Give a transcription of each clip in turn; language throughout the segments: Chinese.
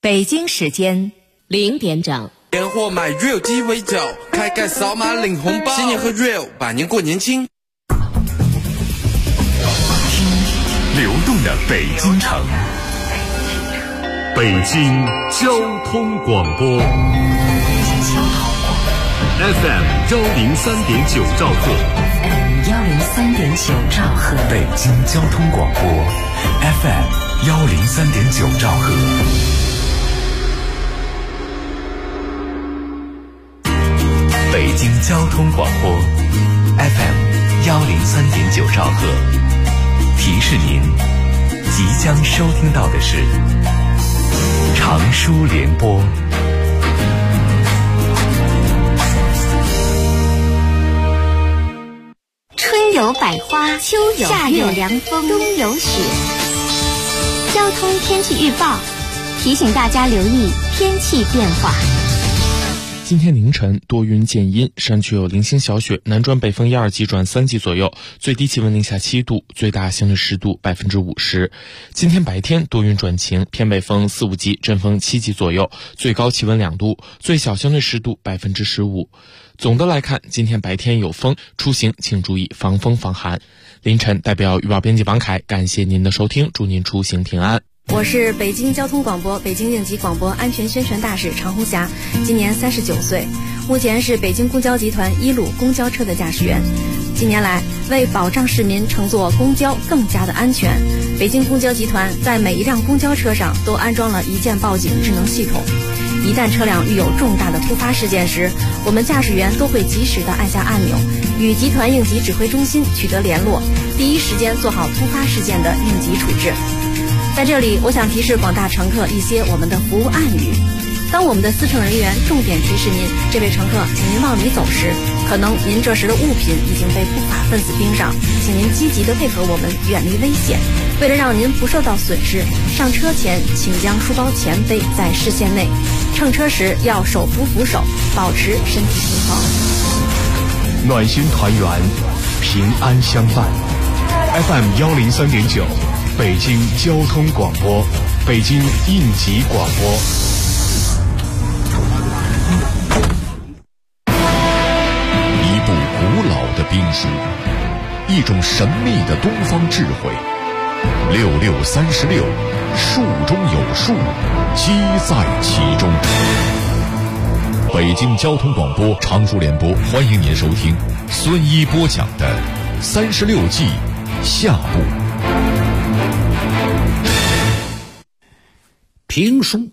北京时间 0点整。 年货买 Real 鸡尾酒，开盖扫码领红包，新年喝 Real， 百年过年轻。 流动的北京城，北京交通广播 FM 103.9兆赫 103.9兆赫， 北京交通广播 FM 103.9兆赫。北京交通广播 FM 103.9兆赫，提示您即将收听到的是长舒联播。 春有百花，秋有夏有凉风，冬有雪。交通天气预报提醒大家留意天气变化。 今天凌晨多云见阴，山区有零星小雪，南转北风1、2级转3级左右，最低气温零下7度，最大相对湿度50%。今天白天多云转晴，偏北风4、5级，阵风7级左右，最高气温2度，最小相对湿度15%。总的来看，今天白天有风，出行请注意防风防寒。凌晨代表预报编辑王凯，感谢您的收听，祝您出行平安。 我是北京交通广播北京应急广播安全宣传大使常红霞，今年39岁，目前是北京公交集团1路公交车的驾驶员。近年来，为保障市民乘坐公交更加的安全，北京公交集团在每一辆公交车上都安装了一键报警智能系统。一旦车辆遇有重大的突发事件时，我们驾驶员都会及时的按下按钮，与集团应急指挥中心取得联络，第一时间做好突发事件的应急处置。在这里，我想提示广大乘客一些我们的服务暗语。当我们的司乘人员重点提示您，这位乘客，请您往里走时，可能您这时的物品已经被不法分子盯上，请您积极的配合我们，远离危险。为了让您不受到损失，上车前请将书包前背在视线内，乘车时要手扶扶手，保持身体平衡。 暖心团圆，平安相伴。FM 103.9。北京交通广播，北京应急广播。一部古老的兵书，一种神秘的东方智慧。6636，术中有术，机在其中。北京交通广播长舒联播，欢迎您收听孙一播讲的36计下部。 评书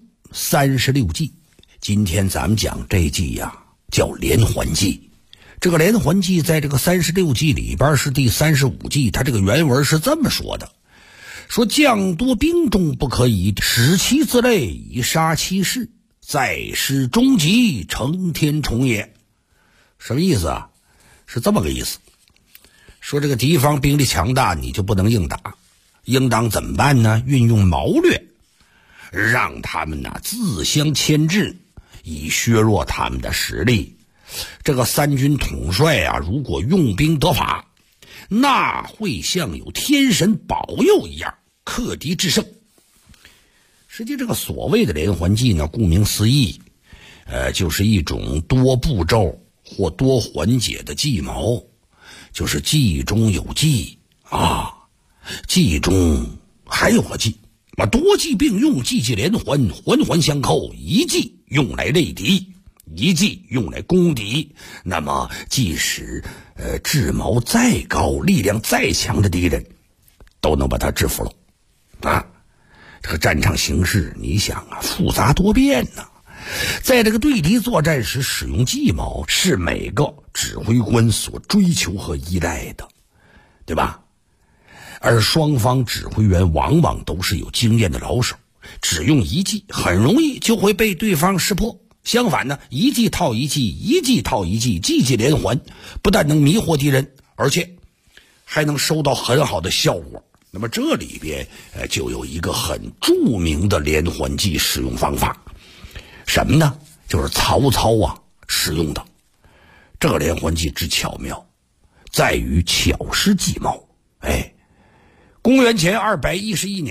36计，今天咱们讲这计呀，叫连环计。这个连环计在这个36计里边是第35计，它这个原文是这么说的：说将多兵众不可以，使其自累以杀其事，再施终极，成天虫也。什么意思啊？是这么个意思。说这个敌方兵力强大，你就不能硬打，应当怎么办呢？运用谋略，让他们自相牵制，以削弱他们的实力。这个三军统帅如果用兵得法，那会像有天神保佑一样，克敌制胜。实际这个所谓的连环计呢，顾名思义，就是一种多步骤或多环节的计谋，就是计中有计啊，计中还有个计。多计并用，计计连环，环环相扣，一计用来类敌，一计用来攻敌。那么即使智谋再高，力量再强的敌人，都能把他制服了啊！这个战场形势，你想复杂多变呢。在这个对敌作战时使用计谋，是每个指挥官所追求和依赖的，对吧？而双方指挥员往往都是有经验的老手，只用一计很容易就会被对方识破。相反呢，一计套一计，一计套一计，计计连环，不但能迷惑敌人，而且还能收到很好的效果。那么这里边就有一个很著名的连环计使用方法，什么呢？就是曹操使用的。这个连环计之巧妙，在于巧施计谋。公元前211年，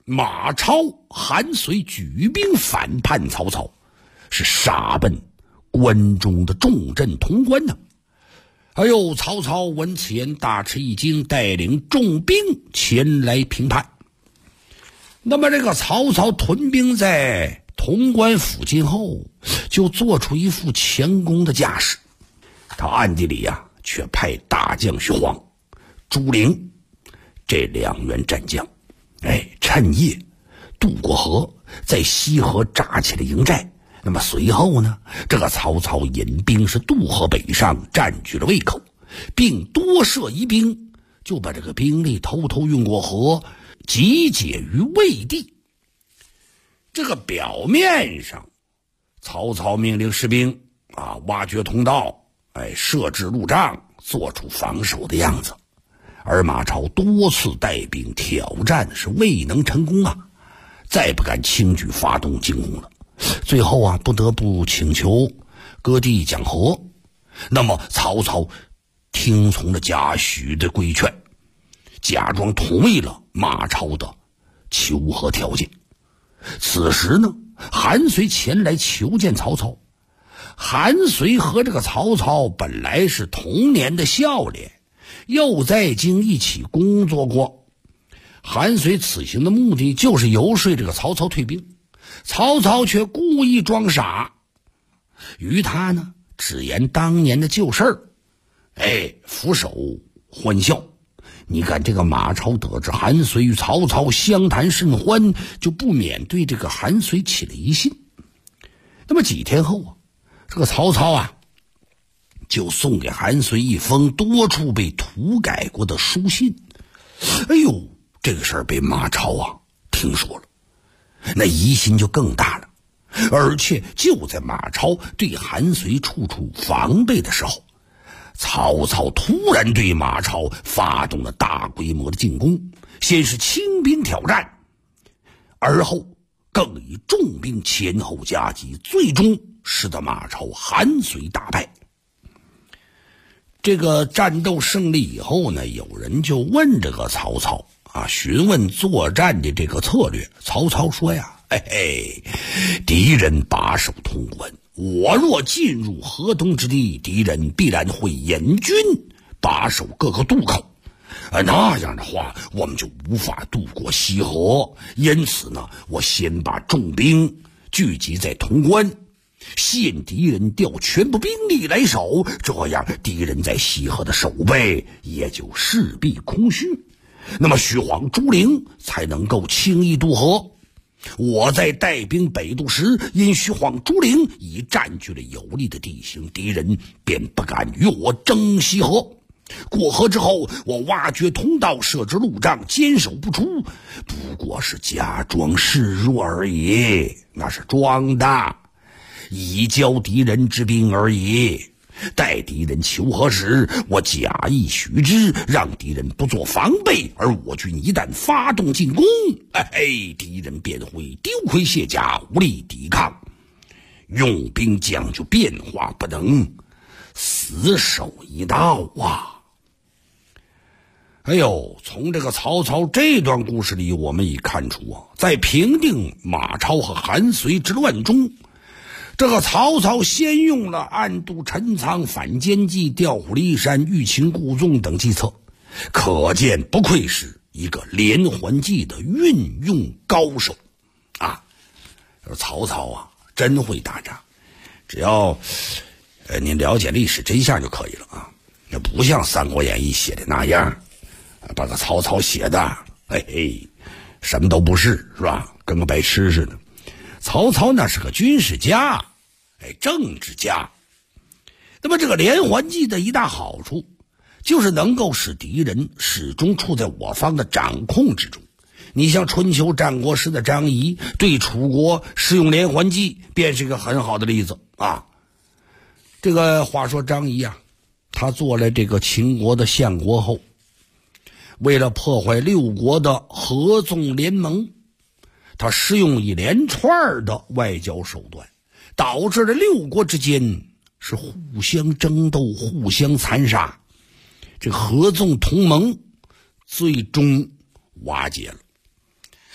马超、韩遂举兵反叛曹操，是杀奔关中的重镇潼关呢。曹操闻此言大吃一惊，带领重兵前来平叛。那么这个曹操屯兵在潼关附近后，就做出一副强攻的架势。他暗地里却派大将徐晃、朱灵这2员战将，趁夜渡过河，在西河扎起了营寨。那么随后呢，这个曹操引兵是渡河北上，占据了渭口，并多设疑兵，就把这个兵力偷偷运过河，集结于魏地。这个表面上，曹操命令士兵挖掘通道，设置路障，做出防守的样子。而马超多次带兵挑战，是未能成功再不敢轻举发动进攻了。最后不得不请求割地讲和。那么曹操听从了贾诩的规劝，假装同意了马超的求和条件。此时呢，韩遂前来求见曹操。韩遂和这个曹操本来是童年的笑脸，又在京一起工作过。韩遂此行的目的就是游说这个曹操退兵，曹操却故意装傻，于他呢只言当年的旧事儿，俯首欢笑。你看这个马超得知韩遂与曹操相谈甚欢，就不免对这个韩遂起了疑心。那么几天后这个曹操就送给韩遂一封多处被涂改过的书信。这个事儿被马超听说了，那疑心就更大了。而且就在马超对韩遂处处防备的时候，曹操突然对马超发动了大规模的进攻，先是轻兵挑战，而后更以重兵前后夹击，最终使得马超、韩遂大败。这个战斗胜利以后呢，有人就问这个曹操询问作战的这个策略。曹操说敌人把守潼关，我若进入河东之地，敌人必然会引军把守各个渡口，那样的话我们就无法渡过西河。因此呢，我先把重兵聚集在潼关，限敌人调全部兵力来守，这样敌人在西河的守备也就势必空虚，那么徐晃、朱灵才能够轻易渡河。我在带兵北渡时，因徐晃、朱灵已占据了有利的地形，敌人便不敢与我争西河。过河之后，我挖掘通道，设置路障，坚守不出，不过是假装示弱而已，那是装的，以教敌人之兵而已。待敌人求和时，我假意许之，让敌人不做防备，而我军一旦发动进攻，敌人便会丢盔卸甲，无力抵抗。用兵讲究变化，不能死守一道从这个曹操这段故事里，我们已看出在平定马超和韩遂之乱中，这个曹操先用了暗度陈仓、反间计、调虎离山、欲擒故纵等计策，可见不愧是一个连环计的运用高手曹操真会打仗，只要您了解历史真相就可以了那不像《三国演义》写的那样，把个曹操写的什么都不是，是吧？跟个白痴似的。曹操那是个军事家，政治家。那么这个连环计的一大好处，就是能够使敌人始终处在我方的掌控之中。你像春秋战国时的张仪对楚国使用连环计，便是一个很好的例子这个话说张仪他做了这个秦国的相国后，为了破坏六国的合纵联盟，他施用一连串的外交手段，导致了六国之间是互相争斗、互相残杀，这合纵同盟最终瓦解了。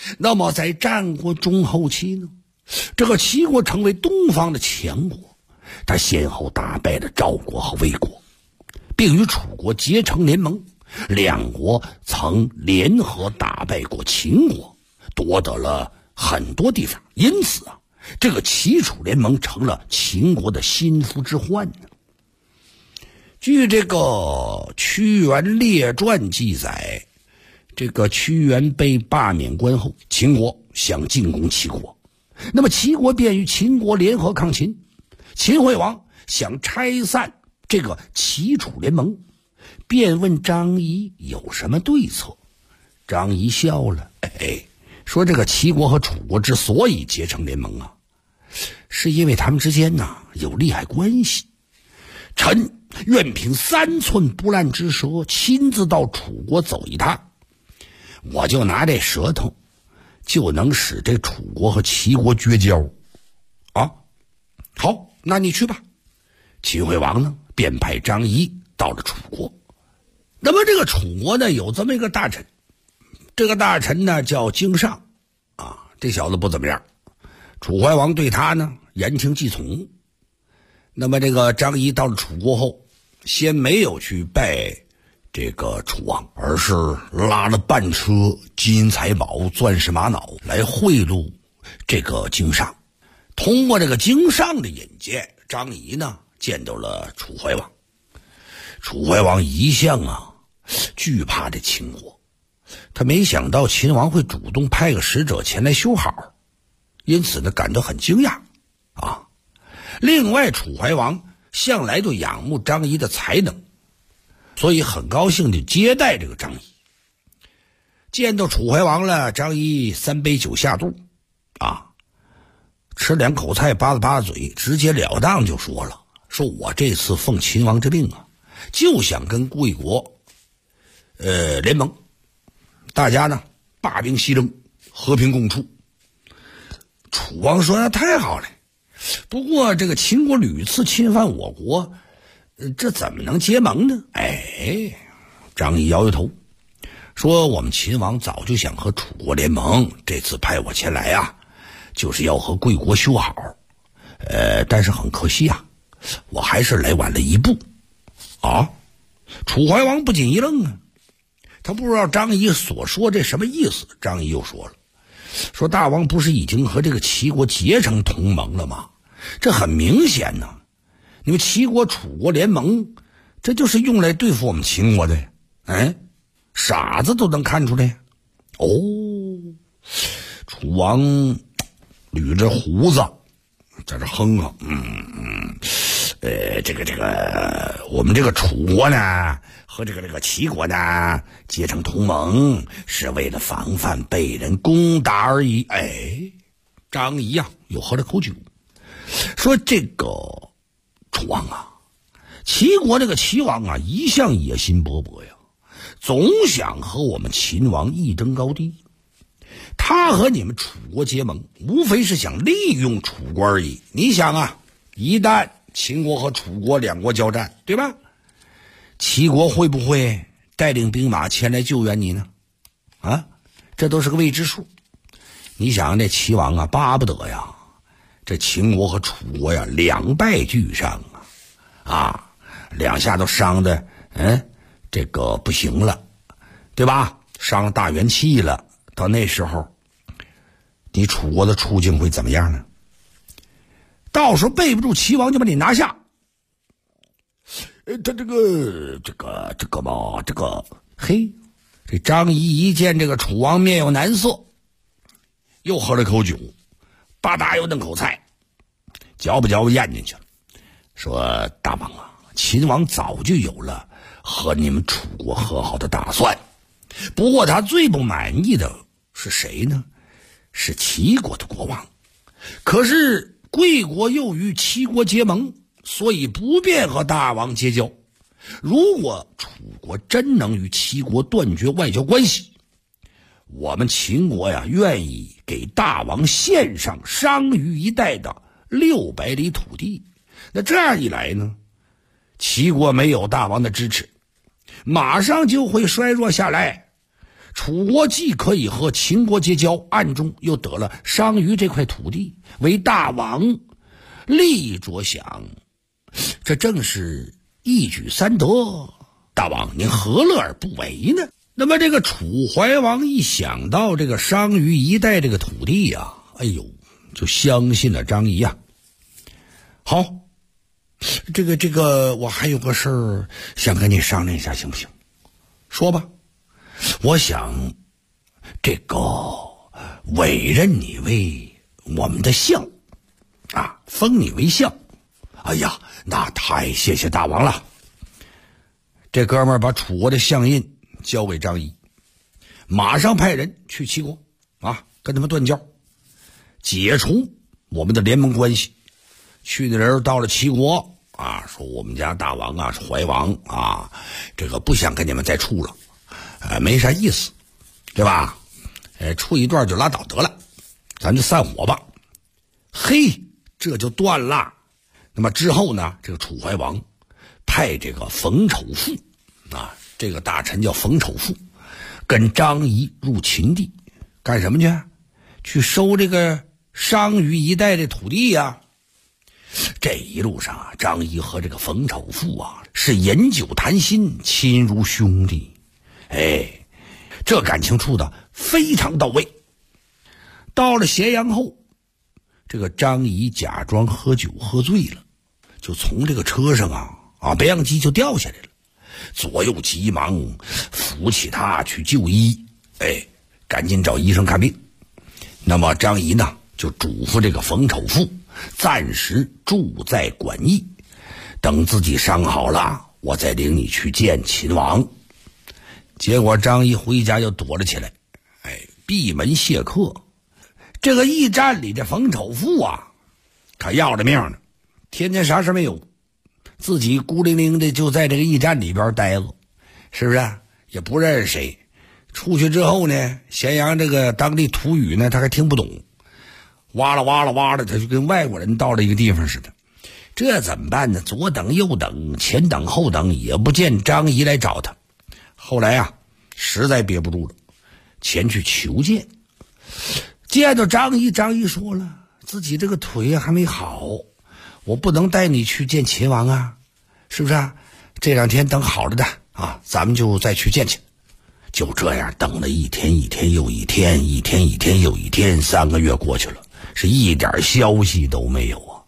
那么在战国中后期呢，这个齐国成为东方的强国，他先后打败了赵国和魏国，并与楚国结成联盟，两国曾联合打败过秦国，夺得了很多地方。因此啊，这个齐楚联盟成了秦国的心腹之患呢。据这个《屈原列传》记载，这个屈原被罢免官后，秦国想进攻齐国，那么齐国便与秦国联合抗秦。秦惠王想拆散这个齐楚联盟，便问张仪有什么对策。张仪笑了，说这个齐国和楚国之所以结成联盟啊，是因为他们之间有利害关系。臣愿凭3寸不烂之舌，亲自到楚国走一趟，我就拿这舌头就能使这楚国和齐国绝交啊！好，那你去吧。秦惠王呢，便派张仪到了楚国。那么这个楚国呢，有这么一个大臣，这个大臣呢叫荆上啊，这小子不怎么样。楚怀王对他呢言听计从。那么这个张仪到了楚国后，先没有去拜这个楚王，而是拉了半车金银财宝、钻石玛瑙来贿赂这个荆上。通过这个荆上的引荐，张仪呢见到了楚怀王。楚怀王一向惧怕这秦国，他没想到秦王会主动派个使者前来修好，因此呢感到很惊讶啊。另外，楚怀王向来就仰慕张仪的才能，所以很高兴地接待这个张仪。见到楚怀王了，张仪3杯酒下肚啊，吃2口菜，扒拉嘴，直截了当就说了，说我这次奉秦王之令啊，就想跟贵国联盟，大家呢罢兵息争，和平共处。楚王说那太好了，不过这个秦国屡次侵犯我国，这怎么能结盟呢？张仪摇摇头，说我们秦王早就想和楚国联盟，这次派我前来啊，就是要和贵国修好。但是很可惜啊，我还是来晚了一步啊。楚怀王不仅一愣啊，他不知道张仪所说这什么意思。张仪又说了，说大王不是已经和这个齐国结成同盟了吗？这很明显呢，你们齐国楚国联盟，这就是用来对付我们秦国的。傻子都能看出来哦。楚王捋着胡子在这哼哼，我们这个楚国呢和这个齐国呢结成同盟，是为了防范被人攻打而已。张仪又喝了口酒，说这个楚王齐国这个齐王一向野心勃勃呀，总想和我们秦王一争高低。他和你们楚国结盟，无非是想利用楚国而已。你想一旦秦国和楚国2国交战，对吧？齐国会不会带领兵马前来救援你呢？这都是个未知数。你想这齐王巴不得呀，这秦国和楚国呀两败俱伤两下都伤的这个不行了，对吧？伤了大元气了。到那时候，你楚国的处境会怎么样呢？到时候背不住齐王就把你拿下。这张仪一见这个楚王面有难色，又喝了口酒，吧嗒又弄口菜，嚼吧咽进去了，说大王秦王早就有了和你们楚国和好的打算，不过他最不满意的是谁呢？是齐国的国王。可是贵国又与齐国结盟，所以不便和大王结交。如果楚国真能与齐国断绝外交关系，我们秦国愿意给大王献上商於一带的600里土地。那这样一来呢，齐国没有大王的支持，马上就会衰弱下来。 楚国既可以和秦国结交，暗中又得了商於这块土地，为大王利着想，这正是一举三得。大王您何乐而不为呢？那么这个楚怀王一想到这个商於一带这个土地呀，哎呦，就相信了张仪呀。好，这个我还有个事儿想跟你商量一下，行不行？说吧。我想这个委任你为我们的相啊，封你为相。哎呀，那太谢谢大王了。这哥们儿把楚国的相印交给张仪，马上派人去齐国啊，跟他们断交，解除我们的联盟关系。去的人到了齐国啊，说我们家大王啊，怀王啊，这个不想跟你们再处了，没啥意思，对吧？处一段就拉倒得了，咱就散伙吧。嘿，这就断了。那么之后呢，这个楚怀王派这个冯丑富啊，这个大臣叫冯丑富，跟张仪入秦地，干什么去？去收这个商於一带的土地呀。这一路上啊，张仪和这个冯丑富啊是饮酒谈心，亲如兄弟。哎，这感情处的非常到位。到了咸阳后，这个张仪假装喝酒喝醉了，就从这个车上白羊机就掉下来了，左右急忙扶起他去就医，赶紧找医生看病。那么张仪呢就嘱咐这个冯丑富暂时住在馆驿，等自己伤好了，我再领你去见秦王。结果张仪回家就躲了起来，闭门谢客。这个驿站里的冯丑富啊，可要了命了，天天啥事没有，自己孤零零的就在这个驿站里边待着，是不是？也不认识谁。出去之后呢，咸阳这个当地土语呢，他还听不懂，哇啦哇啦哇啦，他就跟外国人到了一个地方似的。这怎么办呢？左等右等，前等后等，也不见张仪来找他。后来啊，实在憋不住了，前去求见。见到张仪，张仪说了，自己这个腿还没好，我不能带你去见秦王啊，是不是啊？这2天等好了的啊，咱们就再去见去。就这样等了一天一天又一天，一天一天又一天，3个月过去了，是一点消息都没有啊。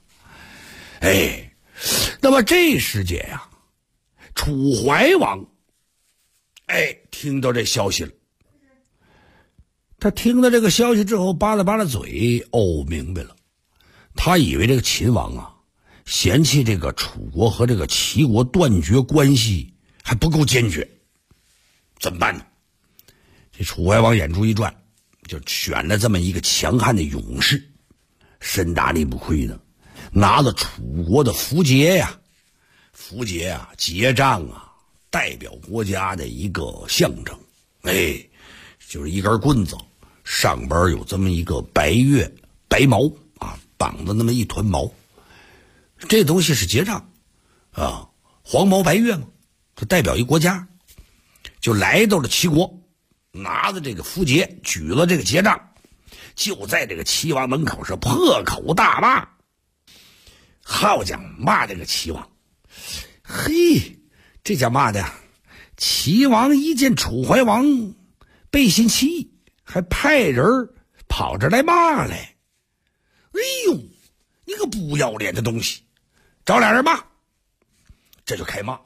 那么这时节呀，楚怀王听到这消息了。他听到这个消息之后扒拉扒拉嘴，明白了。他以为这个秦王啊嫌弃这个楚国和这个齐国断绝关系还不够坚决，怎么办呢？这楚怀王眼珠一转，就选了这么一个强悍的勇士，身大力不亏的，拿了楚国的符节呀，符节啊，节杖啊，代表国家的一个象征，就是一根棍子，上边有这么一个白月白毛啊，绑的那么一团毛，这东西是节杖啊，黄毛白月嘛，它代表一国家，就来到了齐国，拿着这个符节，举了这个节杖，就在这个齐王门口是破口大骂。好家伙，骂这个齐王，嘿，这家骂的齐王一见楚怀王背信弃义，还派人跑这来骂来。你个不要脸的东西，找俩人骂，这就开骂。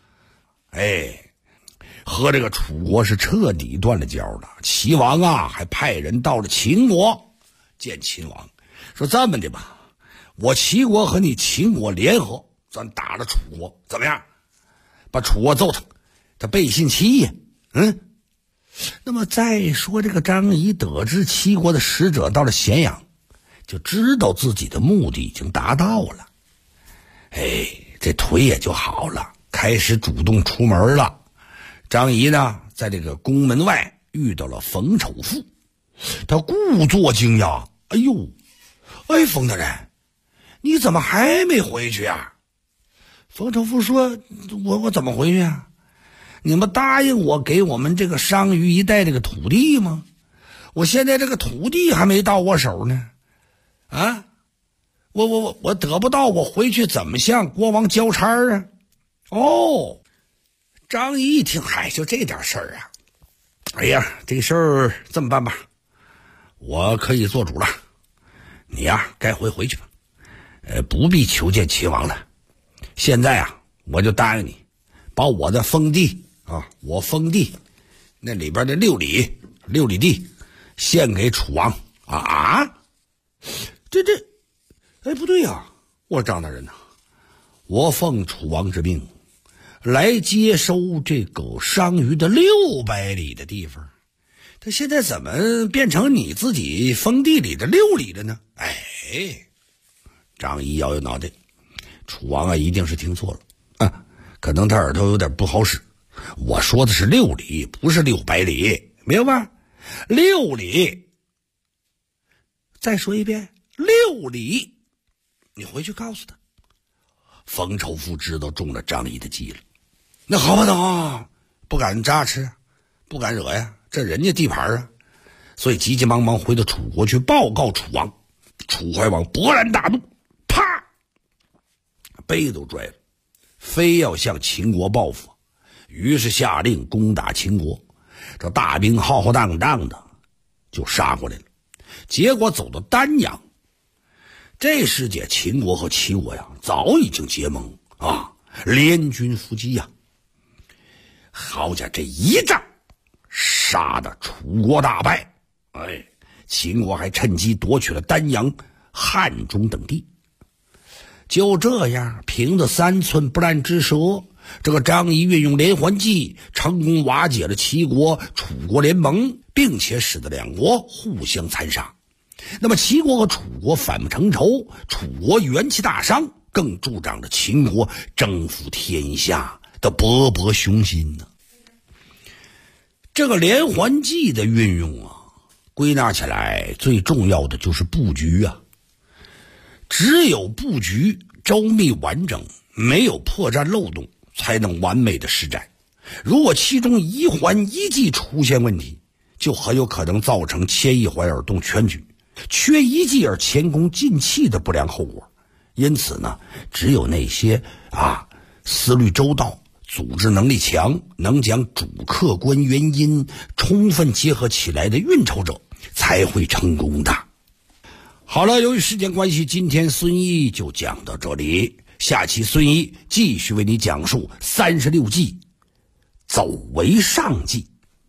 和这个楚国是彻底断了交了。齐王啊还派人到了秦国见秦王，说这么的吧，我齐国和你秦国联合，咱打了楚国，怎么样？把楚国揍他背信弃义。那么再说这个张仪得知齐国的使者到了咸阳，就知道自己的目的已经达到了，这腿也就好了，开始主动出门了。张仪呢，在这个宫门外遇到了冯丑富，他故作惊讶，冯大人，你怎么还没回去啊？冯丑富说，我怎么回去啊？ 你们答应我给我们这个商于一带这个土地吗？我现在这个土地还没到我手呢，啊，我得不到，我回去怎么向国王交差啊？哦，张仪一听，嗨，就这点事儿啊！哎呀，这事儿这么办吧，我可以做主了，你呀该回去吧，不必求见秦王了。现在啊，我就答应你，把我的封地啊，我封地那里边的6里地献给楚王啊！哎，不对呀，我张大人呐，我奉楚王之命来接收这个商于的600里的地方，他现在怎么变成你自己封地里的6里了呢？哎，张仪摇摇脑袋，楚王啊一定是听错了啊，可能他耳朵有点不好使。我说的是6里，不是600里，明白？6里，再说一遍，6里。你回去告诉他，冯仇富知道中了张仪的计了。那好吧，等不敢扎吃，不敢惹呀，这人家地盘啊，所以急急忙忙回到楚国去报告楚王。楚怀王勃然大怒，啪，杯都拽了，非要向秦国报复，于是下令攻打秦国。这大兵浩浩荡荡的就杀过来了，结果走到丹阳。这时节，秦国和齐国呀，早已经结盟啊，联军伏击呀。好家伙，这一仗杀得楚国大败，哎，秦国还趁机夺取了丹阳、汉中等地。就这样，凭着3寸不烂之舌，这个张仪运用连环计，成功瓦解了齐国、楚国联盟，并且使得两国互相残杀。那么齐国和楚国反目成仇，楚国元气大伤，更助长了秦国征服天下的勃勃雄心呢。这个连环计的运用啊，归纳起来最重要的就是布局啊。只有布局周密完整，没有破绽漏洞，才能完美的施展。如果其中一环一计出现问题，就很有可能造成牵一环而动全局，缺一计而前功尽弃的不良后果。因此呢，只有那些思虑周到、组织能力强、能将主客观原因充分结合起来的运筹者才会成功的。好了，由于时间关系，今天孙毅就讲到这里，下期孙毅继续为你讲述36计走为上计。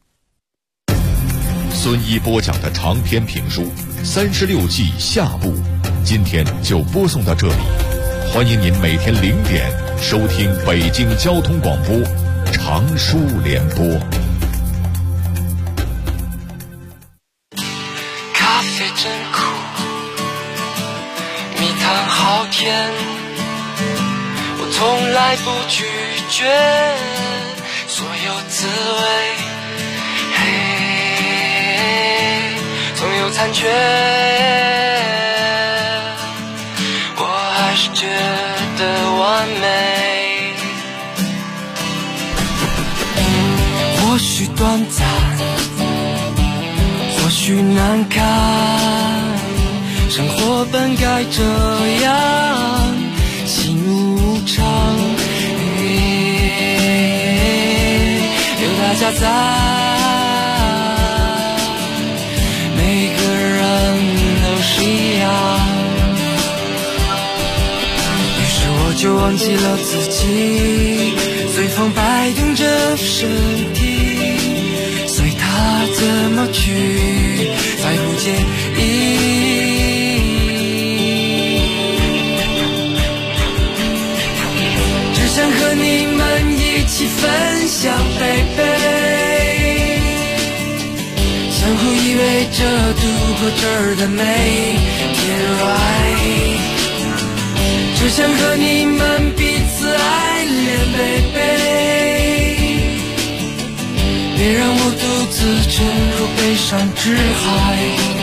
孙一播讲的长篇评书《36计》下部，今天就播送到这里。欢迎您每天0点收听北京交通广播长书联播。 咖啡真苦，蜜糖好甜，我从来不拒绝所有滋味。总有残缺，我还是觉得完美。或许短暂，或许难堪，生活本该这样，喜怒无常，有大家在。就忘记了自己，随风摆动着身体，随它怎么去，再不介意。只想和你们一起分享，baby，相互依偎着度过这儿的每天 right。只想和你们彼此爱恋 baby， 别让我独自沉入悲伤之海。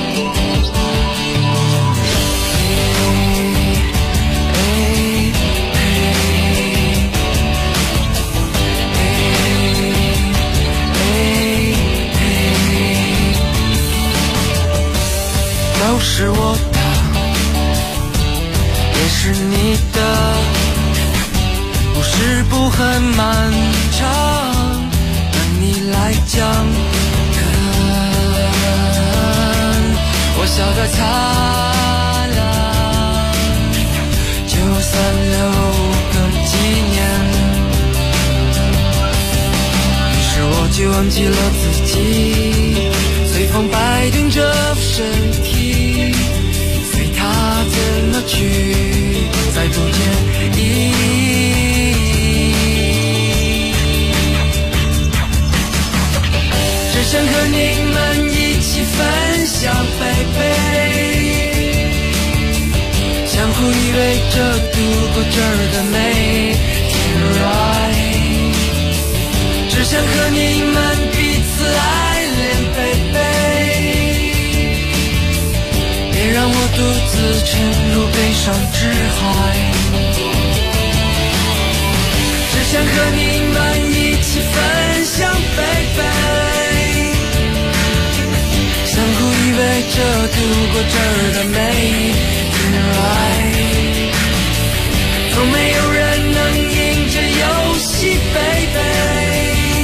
是你的，故事不很漫长，对你来讲，我笑得灿烂，就算留个纪念。于是我就忘记了自己，随风摆动着身体，随它怎么去，再不见意义。只想和你们一起分享baby，相互依偎着度过这儿的每天 right， 只想和你们彼此爱恋 baby， 别让我独自沉入悲伤之海，只想和你们一起分享 baby，相互依偎着度过这儿的每天 right， 从没有人能赢这游戏 baby，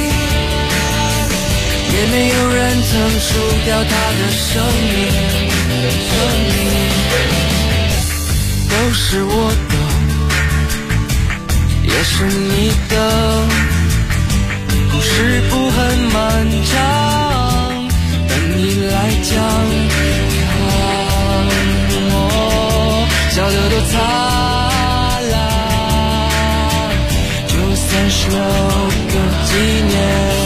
也没有人曾输掉他的生命，都是我的，也是你的，故事不很漫长，等你来讲，看我笑得多灿烂，就算是留个纪念。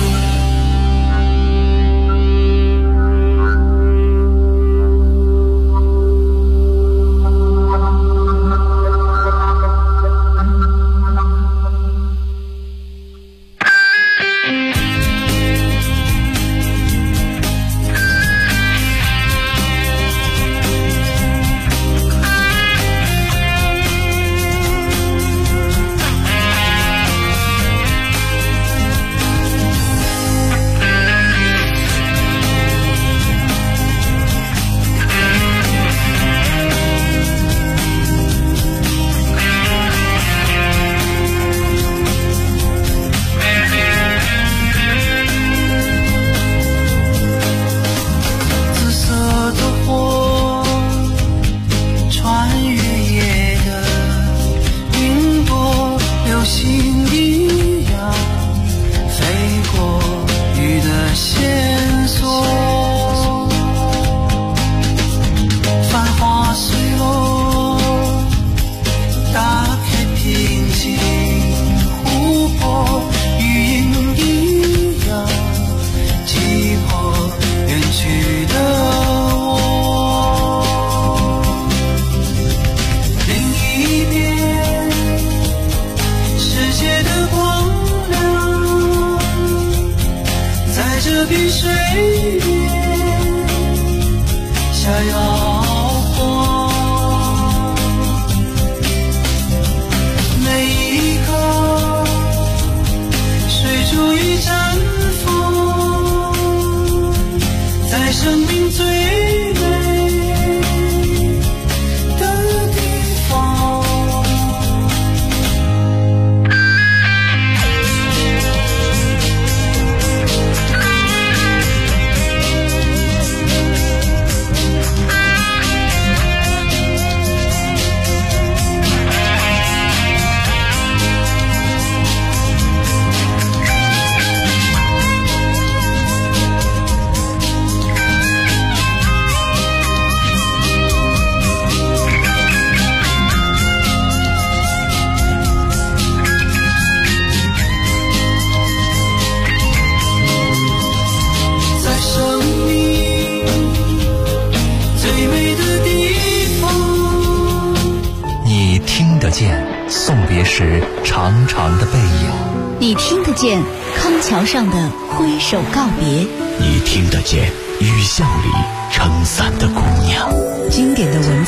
长长的背影， 你听得见康桥上的挥手告别， 你听得见雨巷里撑伞的姑娘， 经典的文字